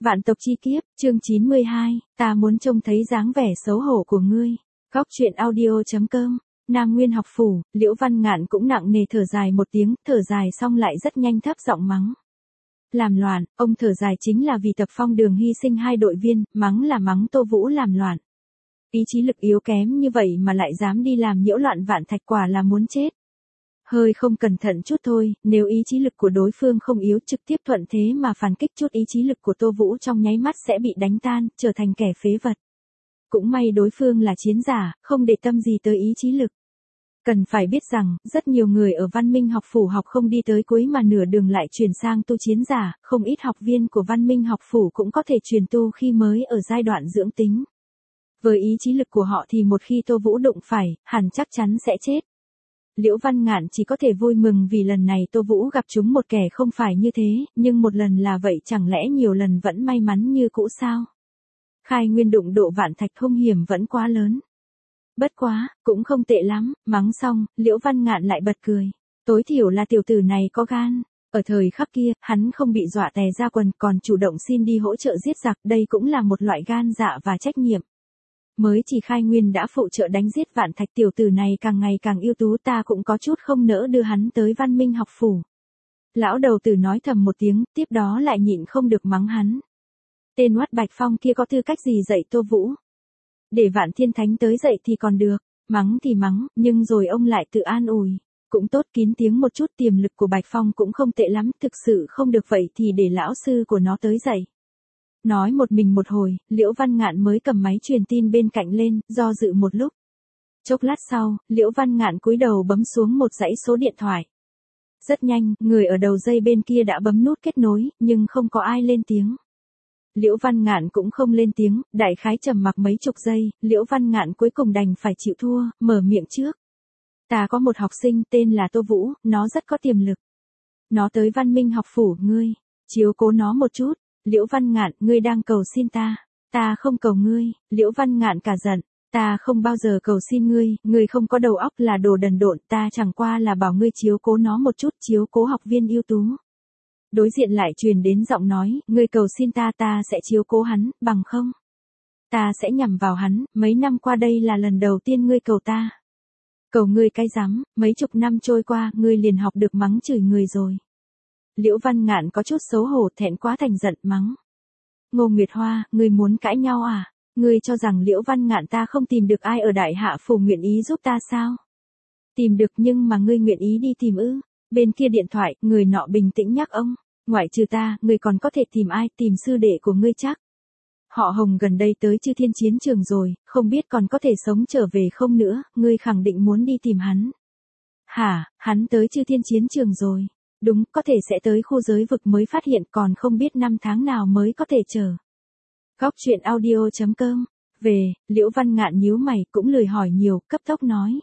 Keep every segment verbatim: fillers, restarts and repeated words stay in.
Vạn tộc chi kiếp, chương chín mươi hai, ta muốn trông thấy dáng vẻ xấu hổ của ngươi. Góc truyện audio chấm com, Nam Nguyên học phủ, Liễu Văn Ngạn cũng nặng nề thở dài một tiếng, thở dài xong lại rất nhanh thấp giọng mắng. Làm loạn, ông thở dài chính là vì Tập Phong Đường hy sinh hai đội viên, mắng là mắng Tô Vũ làm loạn. Ý chí lực yếu kém như vậy mà lại dám đi làm nhiễu loạn Vạn Thạch, quả là muốn chết. Hơi không cẩn thận chút thôi, nếu ý chí lực của đối phương không yếu, trực tiếp thuận thế mà phản kích chút ý chí lực của Tô Vũ trong nháy mắt sẽ bị đánh tan, trở thành kẻ phế vật. Cũng may đối phương là chiến giả, không để tâm gì tới ý chí lực. Cần phải biết rằng, rất nhiều người ở Văn Minh học phủ học không đi tới cuối mà nửa đường lại chuyển sang tu chiến giả, không ít học viên của Văn Minh học phủ cũng có thể truyền tu khi mới ở giai đoạn dưỡng tính. Với ý chí lực của họ thì một khi Tô Vũ đụng phải, hẳn chắc chắn sẽ chết. Liễu Văn Ngạn chỉ có thể vui mừng vì lần này Tô Vũ gặp chúng một kẻ không phải như thế, nhưng một lần là vậy chẳng lẽ nhiều lần vẫn may mắn như cũ sao? Khai nguyên đụng độ Vạn Thạch hung hiểm vẫn quá lớn. Bất quá, cũng không tệ lắm, mắng xong, Liễu Văn Ngạn lại bật cười. Tối thiểu là tiểu tử này có gan. Ở thời khắc kia, hắn không bị dọa tè ra quần còn chủ động xin đi hỗ trợ giết giặc, đây cũng là một loại gan dạ và trách nhiệm. Mới chỉ khai nguyên đã phụ trợ đánh giết Vạn Thạch, tiểu tử này càng ngày càng ưu tú, ta cũng có chút không nỡ đưa hắn tới Văn Minh học phủ. Lão đầu tử nói thầm một tiếng, tiếp đó lại nhịn không được mắng hắn. Tên oát Bạch Phong kia có tư cách gì dạy Tô Vũ? Để Vạn Thiên Thánh tới dạy thì còn được, mắng thì mắng, nhưng rồi ông lại tự an ủi. Cũng tốt, kín tiếng một chút, tiềm lực của Bạch Phong cũng không tệ lắm, thực sự không được vậy thì để lão sư của nó tới dạy. Nói một mình một hồi, Liễu Văn Ngạn mới cầm máy truyền tin bên cạnh lên, do dự một lúc. Chốc lát sau, Liễu Văn Ngạn cúi đầu bấm xuống một dãy số điện thoại. Rất nhanh, người ở đầu dây bên kia đã bấm nút kết nối, nhưng không có ai lên tiếng. Liễu Văn Ngạn cũng không lên tiếng, đại khái trầm mặc mấy chục giây, Liễu Văn Ngạn cuối cùng đành phải chịu thua, mở miệng trước. Ta có một học sinh tên là Tô Vũ, nó rất có tiềm lực. Nó tới Văn Minh học phủ, ngươi chiếu cố nó một chút. Liễu Văn Ngạn, ngươi đang cầu xin ta. Ta không cầu ngươi. Liễu Văn Ngạn cả giận. Ta không bao giờ cầu xin ngươi, ngươi không có đầu óc, là đồ đần độn, ta chẳng qua là bảo ngươi chiếu cố nó một chút, chiếu cố học viên ưu tú. Đối diện lại truyền đến giọng nói, ngươi cầu xin ta, ta sẽ chiếu cố hắn, bằng không ta sẽ nhằm vào hắn, mấy năm qua đây là lần đầu tiên ngươi cầu ta. Cầu ngươi cái rắm, mấy chục năm trôi qua, ngươi liền học được mắng chửi người rồi. Liễu Văn Ngạn có chút xấu hổ, thẹn quá thành giận mắng. Ngô Nguyệt Hoa, ngươi muốn cãi nhau à? Ngươi cho rằng Liễu Văn Ngạn ta không tìm được ai ở Đại Hạ phủ nguyện ý giúp ta sao? Tìm được, nhưng mà ngươi nguyện ý đi tìm ư? Bên kia điện thoại, người nọ bình tĩnh nhắc ông. Ngoại trừ ta, ngươi còn có thể tìm ai? Tìm sư đệ của ngươi chắc. Họ Hồng gần đây tới Chư Thiên chiến trường rồi, không biết còn có thể sống trở về không nữa, ngươi khẳng định muốn đi tìm hắn. Hả, hắn tới Chư Thiên chiến trường rồi. Đúng, có thể sẽ tới khu giới vực mới phát hiện, còn không biết năm tháng nào mới có thể chờ. Góc truyện audio chấm com. Về, Liễu Văn Ngạn nhíu mày, cũng lười hỏi nhiều, cấp tốc nói.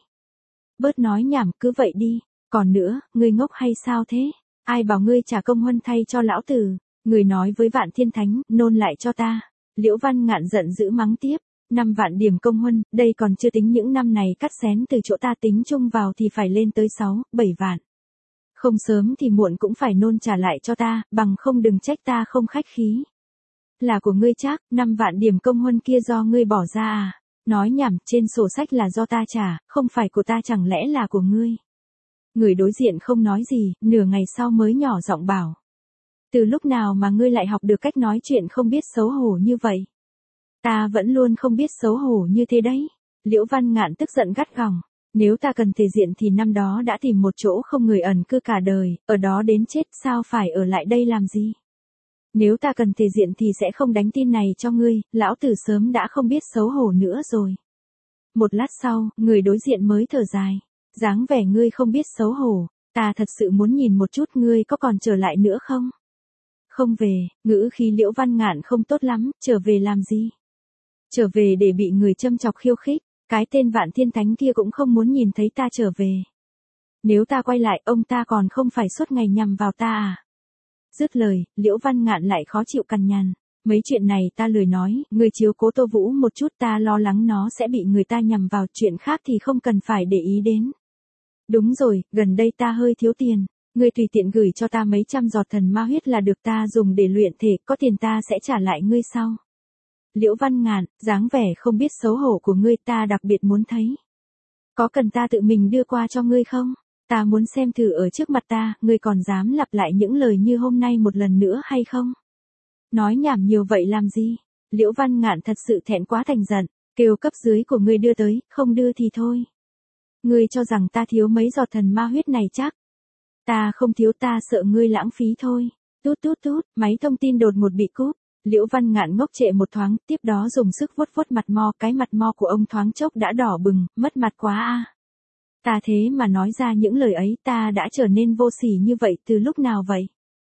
Bớt nói nhảm, cứ vậy đi. Còn nữa, ngươi ngốc hay sao thế? Ai bảo ngươi trả công huân thay cho lão tử? Người nói với Vạn Thiên Thánh, nôn lại cho ta. Liễu Văn Ngạn giận dữ mắng tiếp. Năm vạn điểm công huân, đây còn chưa tính những năm này cắt xén từ chỗ ta tính chung vào thì phải lên tới sáu, bảy vạn. Không sớm thì muộn cũng phải nôn trả lại cho ta, bằng không đừng trách ta không khách khí. Là của ngươi chắc, năm vạn điểm công huân kia do ngươi bỏ ra à? Nói nhảm, trên sổ sách là do ta trả, không phải của ta, chẳng lẽ là của ngươi? Người đối diện không nói gì, nửa ngày sau mới nhỏ giọng bảo. Từ lúc nào mà ngươi lại học được cách nói chuyện không biết xấu hổ như vậy? Ta vẫn luôn không biết xấu hổ như thế đấy. Liễu Văn Ngạn tức giận gắt gỏng. Nếu ta cần thể diện thì năm đó đã tìm một chỗ không người ẩn cư cả đời, ở đó đến chết, sao phải ở lại đây làm gì? Nếu ta cần thể diện thì sẽ không đánh tin này cho ngươi, lão tử sớm đã không biết xấu hổ nữa rồi. Một lát sau, người đối diện mới thở dài. Dáng vẻ ngươi không biết xấu hổ, ta thật sự muốn nhìn một chút ngươi có còn trở lại nữa không? Không về, ngữ khí Liễu Văn Ngạn không tốt lắm, trở về làm gì? Trở về để bị người châm chọc khiêu khích. Cái tên Vạn Thiên Thánh kia cũng không muốn nhìn thấy ta trở về. Nếu ta quay lại, ông ta còn không phải suốt ngày nhằm vào ta à? Dứt lời, Liễu Văn Ngạn lại khó chịu cằn nhằn. Mấy chuyện này ta lười nói, người chiếu cố Tô Vũ một chút, ta lo lắng nó sẽ bị người ta nhằm vào, chuyện khác thì không cần phải để ý đến. Đúng rồi, gần đây ta hơi thiếu tiền. Ngươi tùy tiện gửi cho ta mấy trăm giọt thần ma huyết là được, ta dùng để luyện thể, có tiền ta sẽ trả lại ngươi sau. Liễu Văn Ngạn, dáng vẻ không biết xấu hổ của ngươi ta đặc biệt muốn thấy. Có cần ta tự mình đưa qua cho ngươi không? Ta muốn xem thử ở trước mặt ta, ngươi còn dám lặp lại những lời như hôm nay một lần nữa hay không? Nói nhảm nhiều vậy làm gì? Liễu Văn Ngạn thật sự thẹn quá thành giận, kêu cấp dưới của ngươi đưa tới, không đưa thì thôi. Ngươi cho rằng ta thiếu mấy giọt thần ma huyết này chắc? Ta không thiếu, ta sợ ngươi lãng phí thôi. Tút tút tút, máy thông tin đột ngột bị cúp. Liễu Văn Ngạn ngốc trệ một thoáng, tiếp đó dùng sức vuốt vuốt mặt mo, cái mặt mo của ông thoáng chốc đã đỏ bừng, mất mặt quá a. Ta thế mà nói ra những lời ấy, ta đã trở nên vô sỉ như vậy từ lúc nào vậy?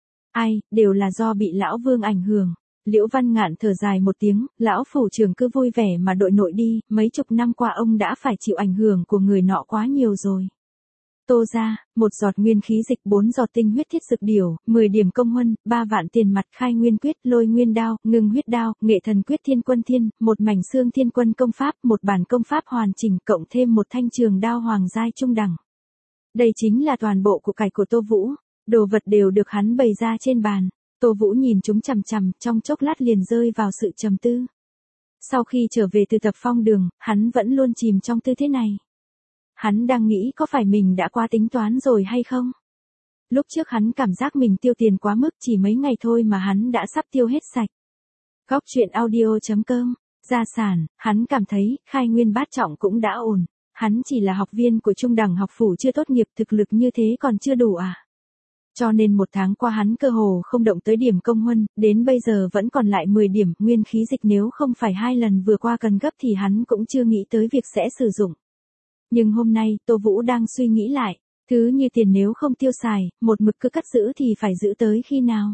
Ai, đều là do bị lão Vương ảnh hưởng. Liễu Văn Ngạn thở dài một tiếng, lão phủ trưởng cứ vui vẻ mà đội nội đi, mấy chục năm qua ông đã phải chịu ảnh hưởng của người nọ quá nhiều rồi. Tô ra, một giọt nguyên khí dịch, bốn giọt tinh huyết thiết dược điểu, mười điểm công huân, ba vạn tiền mặt, khai nguyên quyết, lôi nguyên đao, ngưng huyết đao, nghệ thần quyết thiên quân thiên, một mảnh xương thiên quân công pháp, một bản công pháp hoàn chỉnh, cộng thêm một thanh trường đao hoàng giai trung đẳng. Đây chính là toàn bộ của cải của Tô Vũ, đồ vật đều được hắn bày ra trên bàn. Tô Vũ nhìn chúng chằm chằm, trong chốc lát liền rơi vào sự trầm tư. Sau khi trở về từ Tập Phong Đường, hắn vẫn luôn chìm trong tư thế này. Hắn đang nghĩ có phải mình đã quá tính toán rồi hay không? Lúc trước hắn cảm giác mình tiêu tiền quá mức, chỉ mấy ngày thôi mà hắn đã sắp tiêu hết sạch. Góc truyện audio chấm com, gia sản, hắn cảm thấy, khai nguyên bát trọng cũng đã ổn. Hắn chỉ là học viên của trung đẳng học phủ chưa tốt nghiệp, thực lực như thế còn chưa đủ à? Cho nên một tháng qua hắn cơ hồ không động tới điểm công huân, đến bây giờ vẫn còn lại mười điểm, nguyên khí dịch nếu không phải hai lần vừa qua cần gấp thì hắn cũng chưa nghĩ tới việc sẽ sử dụng. Nhưng hôm nay, Tô Vũ đang suy nghĩ lại, thứ như tiền nếu không tiêu xài, một mực cứ cất giữ thì phải giữ tới khi nào?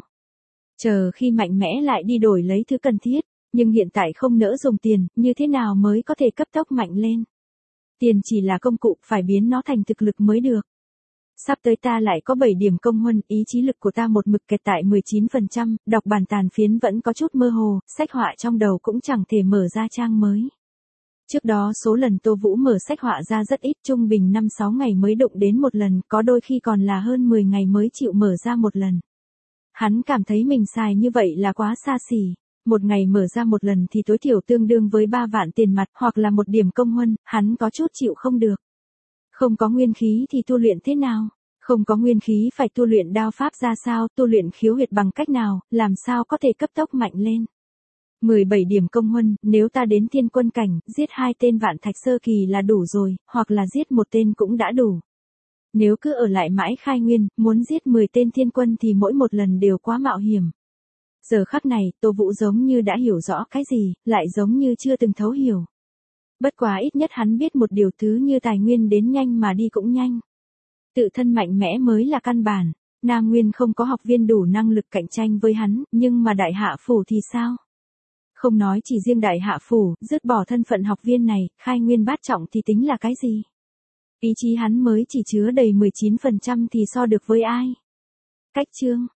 Chờ khi mạnh mẽ lại đi đổi lấy thứ cần thiết, nhưng hiện tại không nỡ dùng tiền, như thế nào mới có thể cấp tốc mạnh lên? Tiền chỉ là công cụ, phải biến nó thành thực lực mới được. Sắp tới ta lại có bảy điểm công huân, ý chí lực của ta một mực kẹt tại mười chín phần trăm, đọc bản tàn phiến vẫn có chút mơ hồ, sách họa trong đầu cũng chẳng thể mở ra trang mới. Trước đó số lần Tô Vũ mở sách họa ra rất ít, trung bình năm sáu ngày mới đụng đến một lần, có đôi khi còn là hơn mười ngày mới chịu mở ra một lần. Hắn cảm thấy mình xài như vậy là quá xa xỉ. Một ngày mở ra một lần thì tối thiểu tương đương với ba vạn tiền mặt hoặc là một điểm công huân, hắn có chút chịu không được. Không có nguyên khí thì tu luyện thế nào? Không có nguyên khí phải tu luyện đao pháp ra sao, tu luyện khiếu huyệt bằng cách nào, làm sao có thể cấp tốc mạnh lên? mười bảy điểm công huân, nếu ta đến thiên quân cảnh, giết hai tên vạn thạch sơ kỳ là đủ rồi, hoặc là giết một tên cũng đã đủ. Nếu cứ ở lại mãi khai nguyên, muốn giết mười tên thiên quân thì mỗi một lần đều quá mạo hiểm. Giờ khắc này, Tô Vũ giống như đã hiểu rõ cái gì, lại giống như chưa từng thấu hiểu. Bất quá ít nhất hắn biết một điều, thứ như tài nguyên đến nhanh mà đi cũng nhanh. Tự thân mạnh mẽ mới là căn bản. Nam Nguyên không có học viên đủ năng lực cạnh tranh với hắn, nhưng mà Đại Hạ Phủ thì sao? Không nói chỉ riêng Đại Hạ Phủ, dứt bỏ thân phận học viên này, khai nguyên bát trọng thì tính là cái gì? Ý chí hắn mới chỉ chứa đầy mười chín phần trăm thì so được với ai? Cách chương